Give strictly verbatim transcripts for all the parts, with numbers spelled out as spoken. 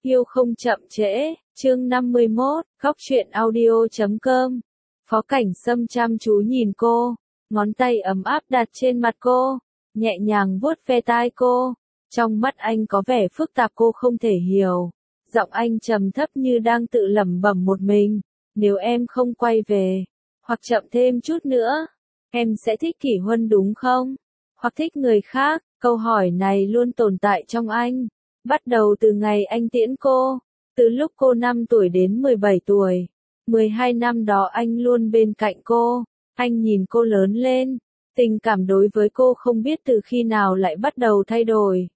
Yêu không chậm trễ, chương năm mươi mốt, góc truyện audio chấm com. Phó Cảnh Sâm chăm chú nhìn cô, ngón tay ấm áp đặt trên mặt cô, nhẹ nhàng vuốt ve tai cô. Trong mắt anh có vẻ phức tạp cô không thể hiểu. Giọng anh trầm thấp như đang tự lẩm bẩm một mình. Nếu em không quay về, hoặc chậm thêm chút nữa, em sẽ thích Kỷ Huân đúng không? Hoặc thích người khác? Câu hỏi này luôn tồn tại trong anh. Bắt đầu từ ngày anh tiễn cô, từ lúc cô năm tuổi đến mười bảy tuổi. mười hai năm đó anh luôn bên cạnh cô, anh nhìn cô lớn lên. Tình cảm đối với cô không biết từ khi nào lại bắt đầu thay đổi.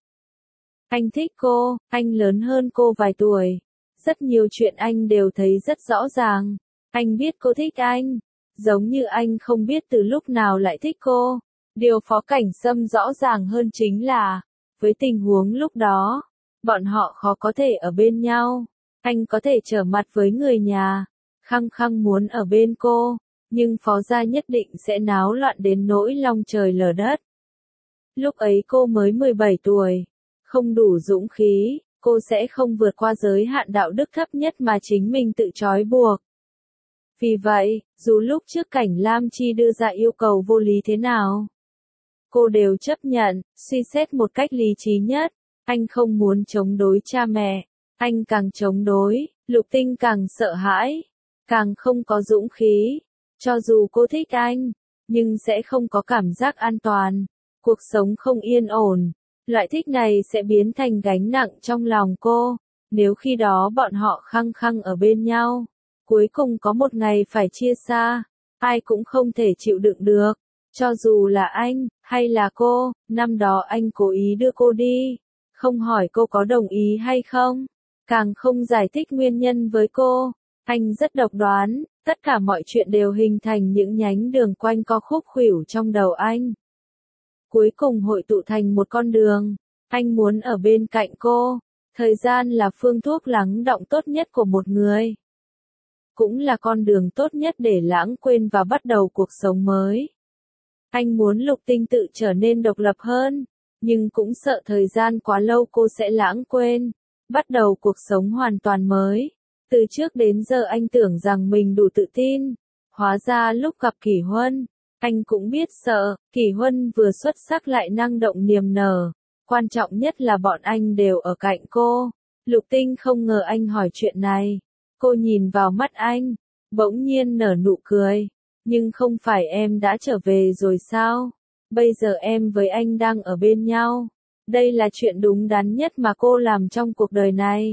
Anh thích cô, anh lớn hơn cô vài tuổi. Rất nhiều chuyện anh đều thấy rất rõ ràng. Anh biết cô thích anh, giống như anh không biết từ lúc nào lại thích cô. Điều Phó Cảnh Sâm rõ ràng hơn chính là, với tình huống lúc đó, bọn họ khó có thể ở bên nhau. Anh có thể trở mặt với người nhà, khăng khăng muốn ở bên cô, nhưng Phó gia nhất định sẽ náo loạn đến nỗi long trời lở đất. Lúc ấy cô mới mười bảy tuổi, không đủ dũng khí, cô sẽ không vượt qua giới hạn đạo đức thấp nhất mà chính mình tự trói buộc. Vì vậy, dù lúc trước Cảnh Lam Chi đưa ra yêu cầu vô lý thế nào, cô đều chấp nhận, suy xét một cách lý trí nhất. Anh không muốn chống đối cha mẹ, anh càng chống đối, Lục Tinh càng sợ hãi, càng không có dũng khí. Cho dù cô thích anh, nhưng sẽ không có cảm giác an toàn, cuộc sống không yên ổn. Loại thích này sẽ biến thành gánh nặng trong lòng cô, nếu khi đó bọn họ khăng khăng ở bên nhau. Cuối cùng có một ngày phải chia xa, ai cũng không thể chịu đựng được. Cho dù là anh, hay là cô, năm đó anh cố ý đưa cô đi, không hỏi cô có đồng ý hay không, càng không giải thích nguyên nhân với cô. Anh rất độc đoán, tất cả mọi chuyện đều hình thành những nhánh đường quanh co khúc khuỷu trong đầu anh. Cuối cùng hội tụ thành một con đường, anh muốn ở bên cạnh cô. Thời gian là phương thuốc lắng đọng tốt nhất của một người, cũng là con đường tốt nhất để lãng quên và bắt đầu cuộc sống mới. Anh muốn Lục Tinh tự trở nên độc lập hơn, nhưng cũng sợ thời gian quá lâu cô sẽ lãng quên, bắt đầu cuộc sống hoàn toàn mới. Từ trước đến giờ anh tưởng rằng mình đủ tự tin, hóa ra lúc gặp Kỷ Huân, anh cũng biết sợ. Kỷ Huân vừa xuất sắc lại năng động niềm nở, quan trọng nhất là bọn anh đều ở cạnh cô. Lục Tinh không ngờ anh hỏi chuyện này, cô nhìn vào mắt anh, bỗng nhiên nở nụ cười. Nhưng không phải em đã trở về rồi sao? Bây giờ em với anh đang ở bên nhau. Đây là chuyện đúng đắn nhất mà cô làm trong cuộc đời này.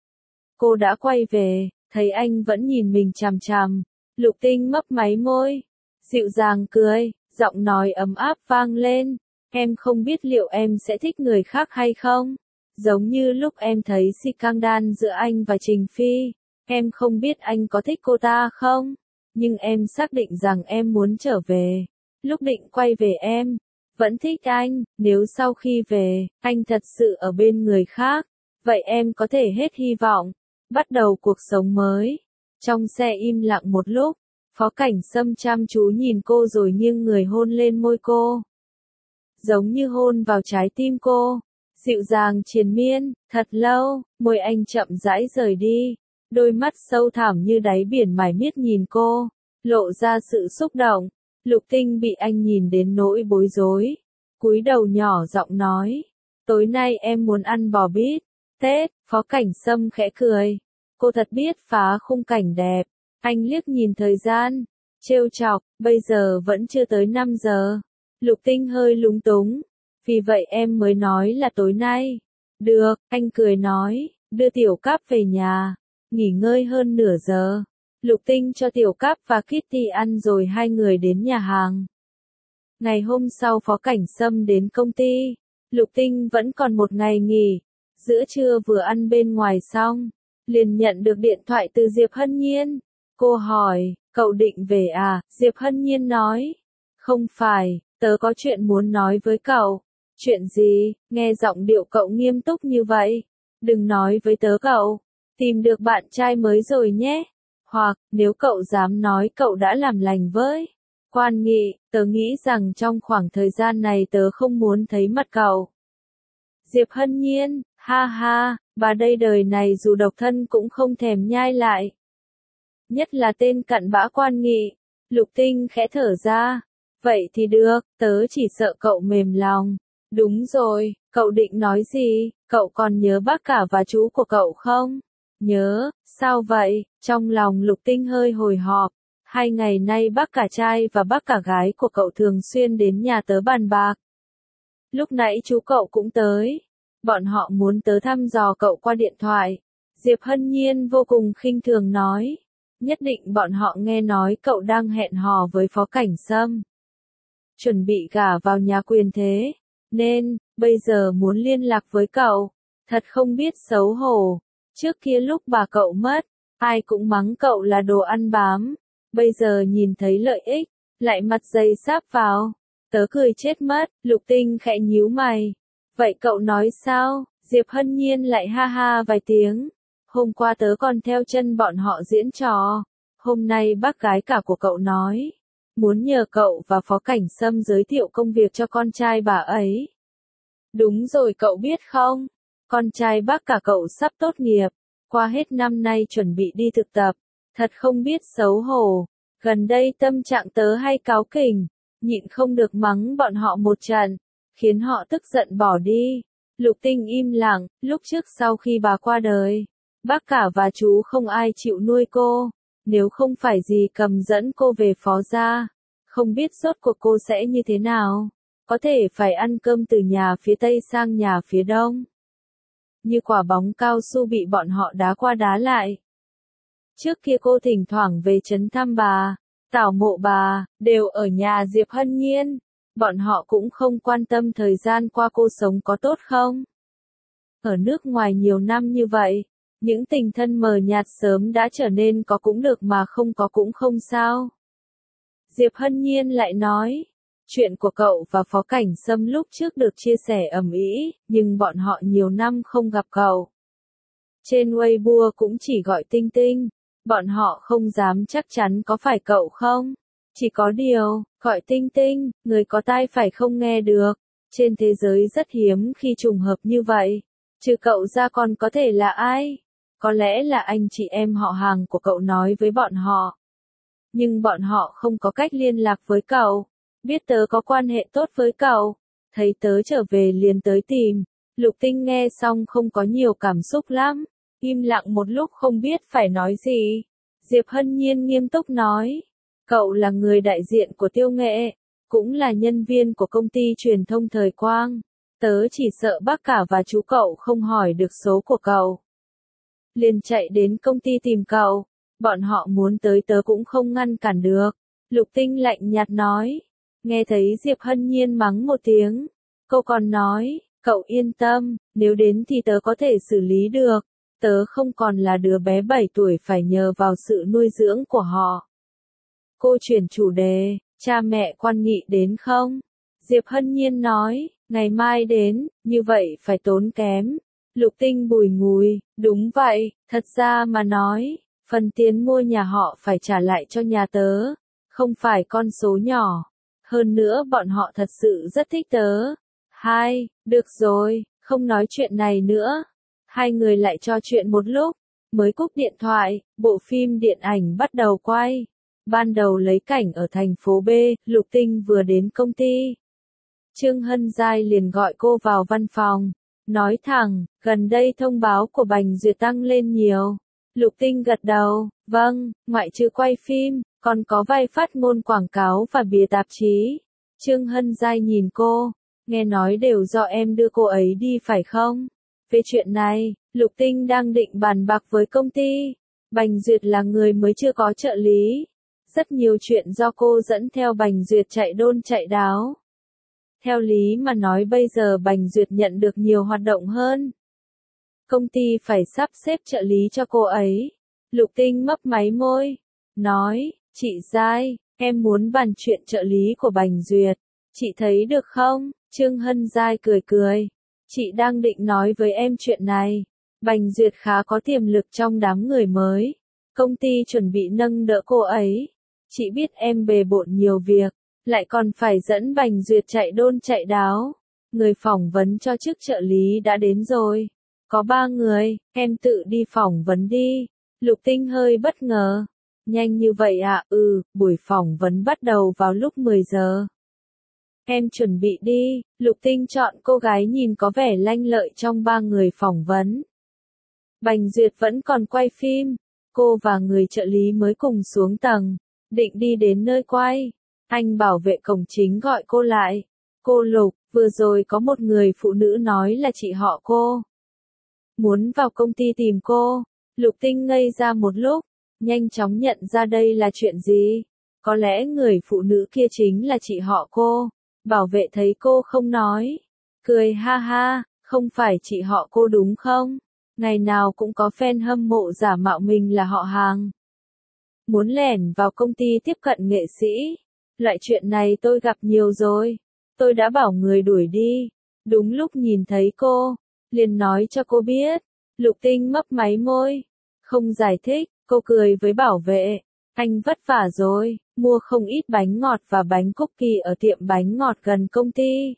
Cô đã quay về, thấy anh vẫn nhìn mình chằm chằm. Lục Tinh mấp máy môi, dịu dàng cười, giọng nói ấm áp vang lên. Em không biết liệu em sẽ thích người khác hay không? Giống như lúc em thấy scandal giữa anh và Trình Phi. Em không biết anh có thích cô ta không? Nhưng em xác định rằng em muốn trở về. Lúc định quay về em vẫn thích anh. Nếu sau khi về, anh thật sự ở bên người khác, vậy em có thể hết hy vọng, bắt đầu cuộc sống mới. Trong xe im lặng một lúc, Phó Cảnh Sâm chăm chú nhìn cô rồi nghiêng người hôn lên môi cô. Giống như hôn vào trái tim cô, dịu dàng triền miên. Thật lâu, môi anh chậm rãi rời đi. Đôi mắt sâu thẳm như đáy biển mải miết nhìn cô, lộ ra sự xúc động. Lục Tinh bị anh nhìn đến nỗi bối rối, cúi đầu nhỏ giọng nói, tối nay em muốn ăn bò bít tết. Phó Cảnh Sâm khẽ cười, cô thật biết phá khung cảnh đẹp. Anh liếc nhìn thời gian, trêu chọc, bây giờ vẫn chưa tới năm giờ. Lục Tinh hơi lúng túng, vì vậy em mới nói là tối nay. Được, anh cười nói, đưa Tiểu Cáp về nhà, nghỉ ngơi hơn nửa giờ. Lục Tinh cho Tiểu Cáp và Kitty ăn rồi hai người đến nhà hàng. Ngày hôm sau Phó Cảnh Sâm đến công ty, Lục Tinh vẫn còn một ngày nghỉ. Giữa trưa vừa ăn bên ngoài xong, liền nhận được điện thoại từ Diệp Hân Nhiên. Cô hỏi, cậu định về à? Diệp Hân Nhiên nói, không phải, tớ có chuyện muốn nói với cậu. Chuyện gì? Nghe giọng điệu cậu nghiêm túc như vậy. Đừng nói với tớ cậu tìm được bạn trai mới rồi nhé. Hoặc, nếu cậu dám nói cậu đã làm lành với Quan Nghị, tớ nghĩ rằng trong khoảng thời gian này tớ không muốn thấy mặt cậu. Diệp Hân Nhiên, Ha ha, bà đây đời này dù độc thân cũng không thèm nhai lại. Nhất là tên cặn bã Quan Nghị. Lục Tinh khẽ thở ra. Vậy thì được, tớ chỉ sợ cậu mềm lòng. Đúng rồi, cậu định nói gì, cậu còn nhớ bác cả và chú của cậu không? Nhớ, sao vậy? Trong lòng Lục Tinh hơi hồi hộp. Hai ngày nay bác cả trai và bác cả gái của cậu thường xuyên đến nhà tớ bàn bạc. Lúc nãy chú cậu cũng tới. Bọn họ muốn tớ thăm dò cậu qua điện thoại. Diệp Hân Nhiên vô cùng khinh thường nói. Nhất định bọn họ nghe nói cậu đang hẹn hò với Phó Cảnh Sâm. Chuẩn bị gả vào nhà quyền thế. Nên, bây giờ muốn liên lạc với cậu. Thật không biết xấu hổ. Trước kia lúc bà cậu mất, ai cũng mắng cậu là đồ ăn bám. Bây giờ nhìn thấy lợi ích, lại mặt dày sáp vào. Tớ cười chết mất, Lục Tinh khẽ nhíu mày. Vậy cậu nói sao? Diệp Hân Nhiên lại ha ha vài tiếng. Hôm qua tớ còn theo chân bọn họ diễn trò. Hôm nay bác gái cả của cậu nói. Muốn nhờ cậu và Phó Cảnh Sâm giới thiệu công việc cho con trai bà ấy. Đúng rồi cậu biết không? Con trai bác cả cậu sắp tốt nghiệp. Qua hết năm nay chuẩn bị đi thực tập. Thật không biết xấu hổ. Gần đây tâm trạng tớ hay cáu kỉnh. Nhịn không được mắng bọn họ một trận. Khiến họ tức giận bỏ đi. Lục Tinh im lặng. Lúc trước sau khi bà qua đời. Bác cả và chú không ai chịu nuôi cô. Nếu không phải gì cầm dẫn cô về Phó gia. Không biết rốt cuộc cô sẽ như thế nào. Có thể phải ăn cơm từ nhà phía Tây sang nhà phía Đông. Như quả bóng cao su bị bọn họ đá qua đá lại. Trước kia cô thỉnh thoảng về trấn thăm bà, tảo mộ bà, đều ở nhà Diệp Hân Nhiên. Bọn họ cũng không quan tâm thời gian qua cô sống có tốt không. Ở nước ngoài nhiều năm như vậy, những tình thân mờ nhạt sớm đã trở nên có cũng được mà không có cũng không sao. Diệp Hân Nhiên lại nói, chuyện của cậu và Phó Cảnh Sâm lúc trước được chia sẻ ầm ĩ, nhưng bọn họ nhiều năm không gặp cậu. Trên Weibo cũng chỉ gọi Tinh Tinh, bọn họ không dám chắc chắn có phải cậu không. Chỉ có điều, gọi Tinh Tinh, người có tai phải không nghe được. Trên thế giới rất hiếm khi trùng hợp như vậy. Trừ cậu ra còn có thể là ai? Có lẽ là anh chị em họ hàng của cậu nói với bọn họ. Nhưng bọn họ không có cách liên lạc với cậu. Biết tớ có quan hệ tốt với cậu. Thấy tớ trở về liền tới tìm. Lục Tinh nghe xong không có nhiều cảm xúc lắm. Im lặng một lúc không biết phải nói gì. Diệp Hân Nhiên nghiêm túc nói. Cậu là người đại diện của Tiêu Nghệ. Cũng là nhân viên của công ty truyền thông Thời Quang. Tớ chỉ sợ bác cả và chú cậu không hỏi được số của cậu. Liền chạy đến công ty tìm cậu. Bọn họ muốn tới tớ cũng không ngăn cản được. Lục Tinh lạnh nhạt nói. Nghe thấy Diệp Hân Nhiên mắng một tiếng. Cô còn nói, cậu yên tâm, nếu đến thì tớ có thể xử lý được. Tớ không còn là đứa bé bảy tuổi phải nhờ vào sự nuôi dưỡng của họ. Cô chuyển chủ đề, cha mẹ Quan Nghị đến không? Diệp Hân Nhiên nói, ngày mai đến, như vậy phải tốn kém. Lục Tinh bùi ngùi, đúng vậy, thật ra mà nói, phần tiền mua nhà họ phải trả lại cho nhà tớ, không phải con số nhỏ. Hơn nữa bọn họ thật sự rất thích tớ. Hai, được rồi, không nói chuyện này nữa. Hai người lại trò chuyện một lúc, mới cúp điện thoại, bộ phim điện ảnh bắt đầu quay. Ban đầu lấy cảnh ở thành phố B, Lục Tinh vừa đến công ty. Trương Hân Giai liền gọi cô vào văn phòng, nói thẳng, gần đây thông báo của Bành Duyệt tăng lên nhiều. Lục Tinh gật đầu, vâng, ngoại trừ quay phim, còn có vai phát ngôn quảng cáo và bìa tạp chí. Trương Hân Giai nhìn cô, nghe nói đều do em đưa cô ấy đi phải không? Về chuyện này, Lục Tinh đang định bàn bạc với công ty. Bành Duyệt là người mới chưa có trợ lý. Rất nhiều chuyện do cô dẫn theo Bành Duyệt chạy đôn chạy đáo. Theo lý mà nói bây giờ Bành Duyệt nhận được nhiều hoạt động hơn. Công ty phải sắp xếp trợ lý cho cô ấy. Lục Tinh mấp máy môi. Nói, chị Giai, em muốn bàn chuyện trợ lý của Bành Duyệt. Chị thấy được không? Trương Hân Giai cười cười. Chị đang định nói với em chuyện này. Bành Duyệt khá có tiềm lực trong đám người mới. Công ty chuẩn bị nâng đỡ cô ấy. Chị biết em bề bộn nhiều việc. Lại còn phải dẫn Bành Duyệt chạy đôn chạy đáo. Người phỏng vấn cho chức trợ lý đã đến rồi. Có ba người, em tự đi phỏng vấn đi. Lục Tinh hơi bất ngờ. Nhanh như vậy à? Ừ, buổi phỏng vấn bắt đầu vào lúc mười giờ. Em chuẩn bị đi. Lục Tinh chọn cô gái nhìn có vẻ lanh lợi trong ba người phỏng vấn. Bành Duyệt vẫn còn quay phim. Cô và người trợ lý mới cùng xuống tầng, định đi đến nơi quay. Anh bảo vệ cổng chính gọi cô lại. Cô Lục, vừa rồi có một người phụ nữ nói là chị họ cô. Muốn vào công ty tìm cô. Lục Tinh ngây ra một lúc, nhanh chóng nhận ra đây là chuyện gì. Có lẽ người phụ nữ kia chính là chị họ cô. Bảo vệ thấy cô không nói. Cười ha ha, không phải chị họ cô đúng không? Ngày nào cũng có fan hâm mộ giả mạo mình là họ hàng. Muốn lẻn vào công ty tiếp cận nghệ sĩ. Loại chuyện này tôi gặp nhiều rồi. Tôi đã bảo người đuổi đi. Đúng lúc nhìn thấy cô, liền nói cho cô biết. Lục Tinh mấp máy môi. Không giải thích, cô cười với bảo vệ. Anh vất vả rồi, mua không ít bánh ngọt và bánh cookie ở tiệm bánh ngọt gần công ty.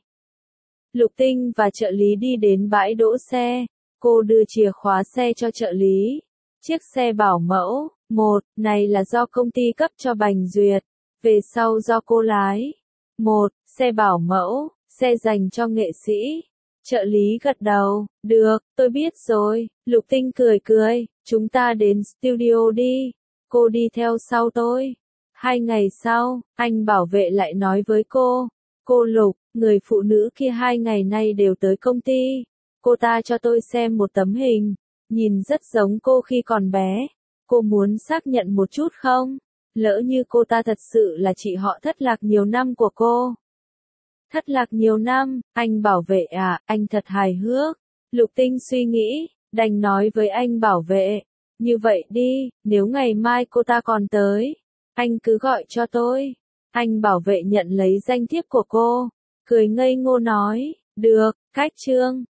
Lục Tinh và trợ lý đi đến bãi đỗ xe. Cô đưa chìa khóa xe cho trợ lý. Chiếc xe bảo mẫu, một, này là do công ty cấp cho Bành Duyệt. Về sau do cô lái. Một, xe bảo mẫu, xe dành cho nghệ sĩ. Trợ lý gật đầu, được, tôi biết rồi. Lục Tinh cười cười, chúng ta đến studio đi. Cô đi theo sau tôi. Hai ngày sau, anh bảo vệ lại nói với cô. Cô Lục, người phụ nữ kia hai ngày nay đều tới công ty. Cô ta cho tôi xem một tấm hình. Nhìn rất giống cô khi còn bé. Cô muốn xác nhận một chút không? Lỡ như cô ta thật sự là chị họ thất lạc nhiều năm của cô. Thất lạc nhiều năm, anh bảo vệ à, anh thật hài hước. Lục Tinh suy nghĩ, đành nói với anh bảo vệ. Như vậy đi, nếu ngày mai cô ta còn tới, anh cứ gọi cho tôi. Anh bảo vệ nhận lấy danh thiếp của cô. Cười ngây ngô nói, được, cách chương.